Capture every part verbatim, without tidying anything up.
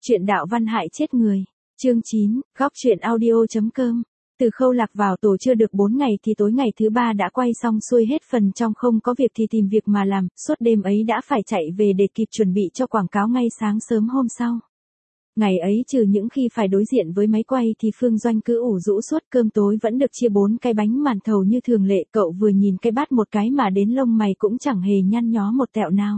Chuyện đạo văn hại chết người. Chương chín, góc truyện audio.com. Từ Khâu Lạc vào tổ chưa được bốn ngày thì tối ngày thứ ba đã quay xong xuôi hết phần trong không có việc thì tìm việc mà làm, suốt đêm ấy đã phải chạy về để kịp chuẩn bị cho quảng cáo ngay sáng sớm hôm sau. Ngày ấy trừ những khi phải đối diện với máy quay thì Phương Doanh cứ ủ rũ suốt, cơm tối vẫn được chia bốn cái bánh màn thầu như thường lệ, cậu vừa nhìn cái bát một cái mà đến lông mày cũng chẳng hề nhăn nhó một tẹo nào.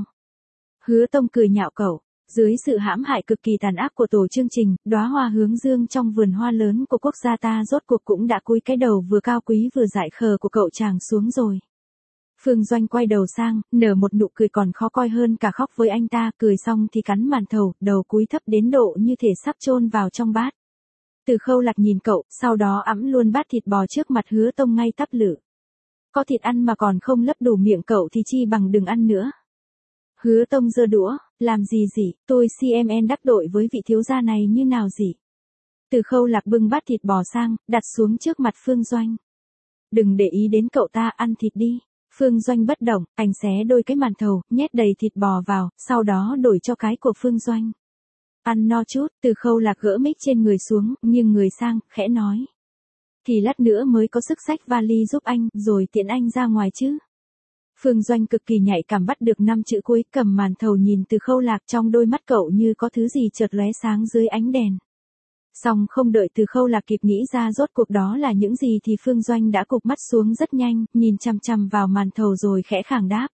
Hứa Tông cười nhạo cậu. Dưới sự hãm hại cực kỳ tàn ác của tổ chương trình, đóa hoa hướng dương trong vườn hoa lớn của quốc gia ta rốt cuộc cũng đã cúi cái đầu vừa cao quý vừa dại khờ của cậu chàng xuống rồi. Phương Doanh quay đầu sang, nở một nụ cười còn khó coi hơn cả khóc với anh ta, cười xong thì cắn màn thầu, đầu cúi thấp đến độ như thể sắp chôn vào trong bát. Từ Khâu Lạc nhìn cậu, sau đó ẵm luôn bát thịt bò trước mặt Hứa Tông ngay tắp lự. Có thịt ăn mà còn không lấp đủ miệng cậu thì chi bằng đừng ăn nữa. Hứa Tông giơ đũa, làm gì gì, tôi xê em en đắc tội với vị thiếu gia này như nào gì. Từ Khâu Lạc bưng bát thịt bò sang, đặt xuống trước mặt Phương Doanh. Đừng để ý đến cậu ta, ăn thịt đi. Phương Doanh bất động, anh xé đôi cái màn thầu, nhét đầy thịt bò vào, sau đó đổi cho cái của Phương Doanh. Ăn no chút, Từ Khâu Lạc gỡ mic trên người xuống, nghiêng người sang, khẽ nói. Thì lát nữa mới có sức xách vali giúp anh, rồi tiện anh ra ngoài chứ. Phương Doanh cực kỳ nhạy cảm bắt được năm chữ cuối, cầm màn thầu nhìn Từ Khâu Lạc, trong đôi mắt cậu như có thứ gì chợt lóe sáng dưới ánh đèn. Xong không đợi Từ Khâu Lạc kịp nghĩ ra rốt cuộc đó là những gì thì Phương Doanh đã cụp mắt xuống rất nhanh, nhìn chằm chằm vào màn thầu rồi khẽ khàng đáp.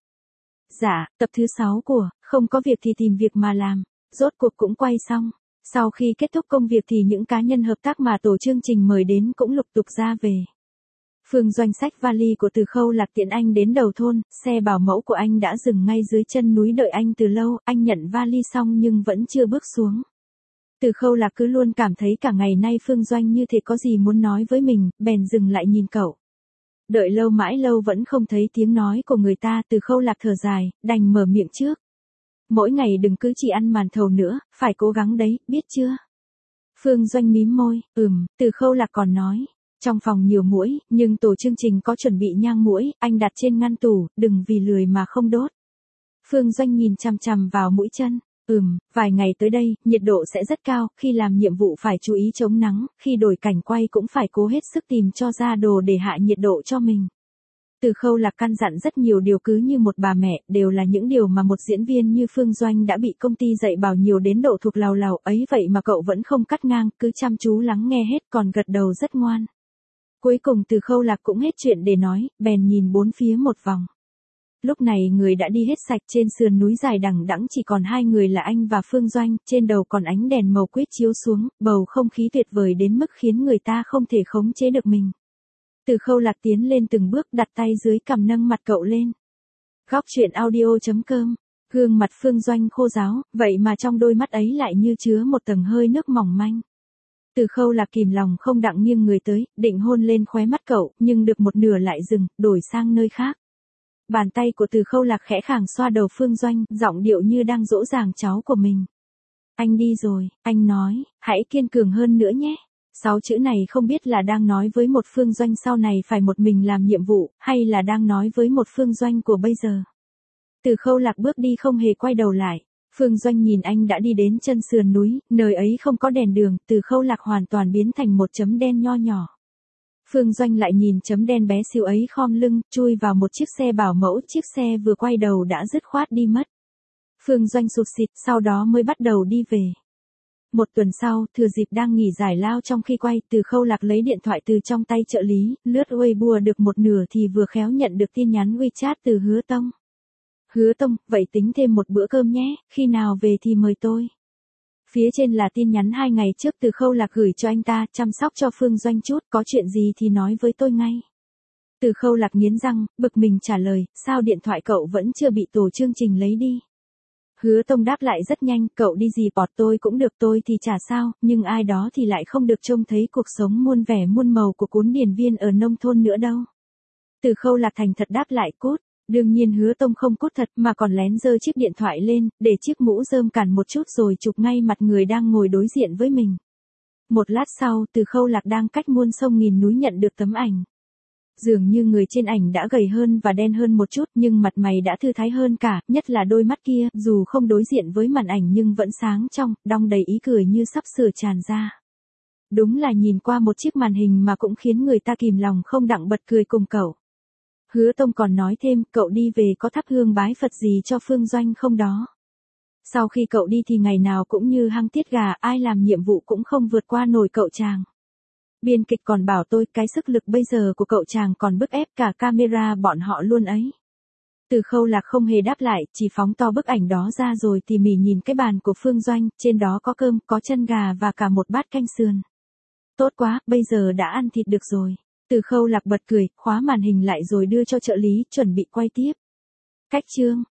Dạ, tập thứ sáu của, không có việc thì tìm việc mà làm, rốt cuộc cũng quay xong. Sau khi kết thúc công việc thì những cá nhân hợp tác mà tổ chương trình mời đến cũng lục tục ra về. Phương Doanh xách vali của Từ Khâu Lạc tiện anh đến đầu thôn, xe bảo mẫu của anh đã dừng ngay dưới chân núi đợi anh từ lâu, anh nhận vali xong nhưng vẫn chưa bước xuống. Từ Khâu Lạc cứ luôn cảm thấy cả ngày nay Phương Doanh như thể có gì muốn nói với mình, bèn dừng lại nhìn cậu. Đợi lâu mãi lâu vẫn không thấy tiếng nói của người ta, Từ Khâu Lạc thở dài, đành mở miệng trước. Mỗi ngày đừng cứ chỉ ăn màn thầu nữa, phải cố gắng đấy, biết chưa? Phương Doanh mím môi, ừm, Từ Khâu Lạc còn nói. Trong phòng nhiều muỗi, nhưng tổ chương trình có chuẩn bị nhang muỗi, anh đặt trên ngăn tủ, đừng vì lười mà không đốt. Phương Doanh nhìn chằm chằm vào mũi chân, ừm, vài ngày tới đây, nhiệt độ sẽ rất cao, khi làm nhiệm vụ phải chú ý chống nắng, khi đổi cảnh quay cũng phải cố hết sức tìm cho ra đồ để hạ nhiệt độ cho mình. Từ Khâu Lạc căn dặn rất nhiều điều cứ như một bà mẹ, đều là những điều mà một diễn viên như Phương Doanh đã bị công ty dạy bảo nhiều đến độ thuộc lào lào ấy, vậy mà cậu vẫn không cắt ngang, cứ chăm chú lắng nghe hết còn gật đầu rất ngoan. Cuối cùng Từ Khâu Lạc cũng hết chuyện để nói, bèn nhìn bốn phía một vòng. Lúc này người đã đi hết sạch, trên sườn núi dài đằng đẵng chỉ còn hai người là anh và Phương Doanh, trên đầu còn ánh đèn màu quýt chiếu xuống, bầu không khí tuyệt vời đến mức khiến người ta không thể khống chế được mình. Từ Khâu Lạc tiến lên từng bước, đặt tay dưới cằm nâng mặt cậu lên. Góc truyện audio.com. Gương mặt Phương Doanh khô ráo, vậy mà trong đôi mắt ấy lại như chứa một tầng hơi nước mỏng manh. Từ Khâu Lạc kìm lòng không đặng nghiêng người tới, định hôn lên khóe mắt cậu, nhưng được một nửa lại dừng, đổi sang nơi khác. Bàn tay của Từ Khâu Lạc khẽ khàng xoa đầu Phương Doanh, giọng điệu như đang dỗ dàng cháu của mình. Anh đi rồi, anh nói, hãy kiên cường hơn nữa nhé. Sáu chữ này không biết là đang nói với một Phương Doanh sau này phải một mình làm nhiệm vụ, hay là đang nói với một Phương Doanh của bây giờ. Từ Khâu Lạc bước đi không hề quay đầu lại. Phương Doanh nhìn anh đã đi đến chân sườn núi, nơi ấy không có đèn đường, Từ Khâu Lạc hoàn toàn biến thành một chấm đen nho nhỏ. Phương Doanh lại nhìn chấm đen bé xíu ấy khom lưng, chui vào một chiếc xe bảo mẫu, chiếc xe vừa quay đầu đã dứt khoát đi mất. Phương Doanh sụt sịt, sau đó mới bắt đầu đi về. Một tuần sau, thừa dịp đang nghỉ giải lao trong khi quay, Từ Khâu Lạc lấy điện thoại từ trong tay trợ lý, lướt Weibo được một nửa thì vừa khéo nhận được tin nhắn WeChat từ Hứa Tông. Hứa Tông, vậy tính thêm một bữa cơm nhé, khi nào về thì mời tôi. Phía trên là tin nhắn hai ngày trước Từ Khâu Lạc gửi cho anh ta, chăm sóc cho Phương Doanh chút, có chuyện gì thì nói với tôi ngay. Từ Khâu Lạc nghiến răng, bực mình trả lời, sao điện thoại cậu vẫn chưa bị tổ chương trình lấy đi. Hứa Tông đáp lại rất nhanh, cậu đi gì bọt tôi cũng được, tôi thì chả sao, nhưng ai đó thì lại không được trông thấy cuộc sống muôn vẻ muôn màu của cuốn điển viên ở nông thôn nữa đâu. Từ Khâu Lạc thành thật đáp lại cút. Đương nhiên Hứa Tông không cút thật mà còn lén giơ chiếc điện thoại lên, để chiếc mũ rơm cản một chút rồi chụp ngay mặt người đang ngồi đối diện với mình. Một lát sau, Từ Khâu Lạc đang cách muôn sông nghìn núi nhận được tấm ảnh. Dường như người trên ảnh đã gầy hơn và đen hơn một chút nhưng mặt mày đã thư thái hơn cả, nhất là đôi mắt kia, dù không đối diện với màn ảnh nhưng vẫn sáng trong, đong đầy ý cười như sắp sửa tràn ra. Đúng là nhìn qua một chiếc màn hình mà cũng khiến người ta kìm lòng không đặng bật cười cùng cậu. Hứa Tông còn nói thêm, cậu đi về có thắp hương bái Phật gì cho Phương Doanh không đó? Sau khi cậu đi thì ngày nào cũng như hăng tiết gà, ai làm nhiệm vụ cũng không vượt qua nổi cậu chàng. Biên kịch còn bảo tôi, cái sức lực bây giờ của cậu chàng còn bức ép cả camera bọn họ luôn ấy. Từ Khâu Lạc không hề đáp lại, chỉ phóng to bức ảnh đó ra rồi tỉ mỉ nhìn cái bàn của Phương Doanh, trên đó có cơm, có chân gà và cả một bát canh sườn. Tốt quá, bây giờ đã ăn thịt được rồi. Từ Khâu Lạc bật cười, khóa màn hình lại rồi đưa cho trợ lý, chuẩn bị quay tiếp. Cách chương